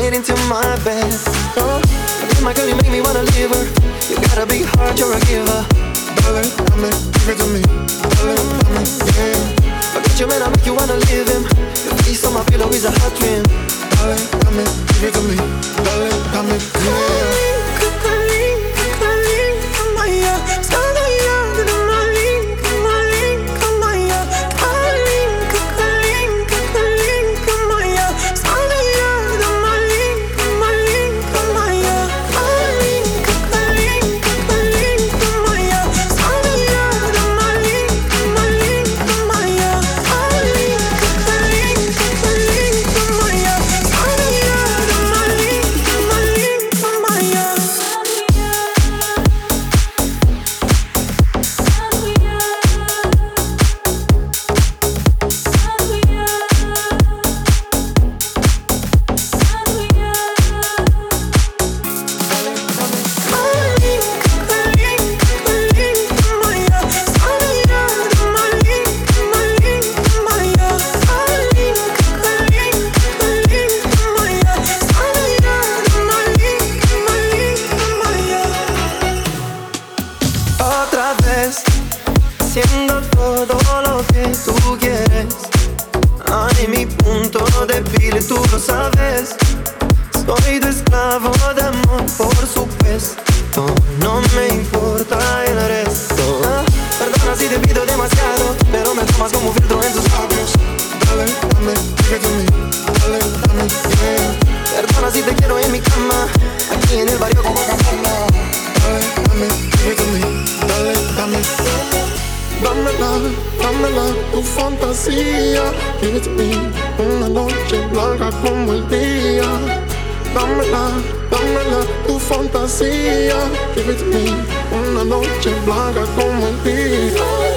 straight into my bed. Oh, my girl, you make me wanna leave her. You got a big heart, you're a giver. Dale, dame, give it to me. Dale, dame, yeah. I got you, man, I make you wanna leave him. Your face on my pillow is a hot dream. Dale, dame, give it to me. Dale, dame, yeah. Haciendo todo lo que tú quieres. Ay, mi punto débil, tú lo sabes. Soy tu esclavo de amor, por supuesto. No me importa el resto. Perdona si te pido demasiado, pero me tomas como filtro en tus labios. Dale, dame, give it to me. Dale, dame, yeah. Perdona si te quiero en mi cama, aquí en el barrio como Cafana. Dale, dame, give it to me. Dale, dame, dámela, dámela, tu fantasía. Give it to me, una noche blanca como el día. Dámela, dámela, tu fantasía. Give it to me, una noche blanca como el día.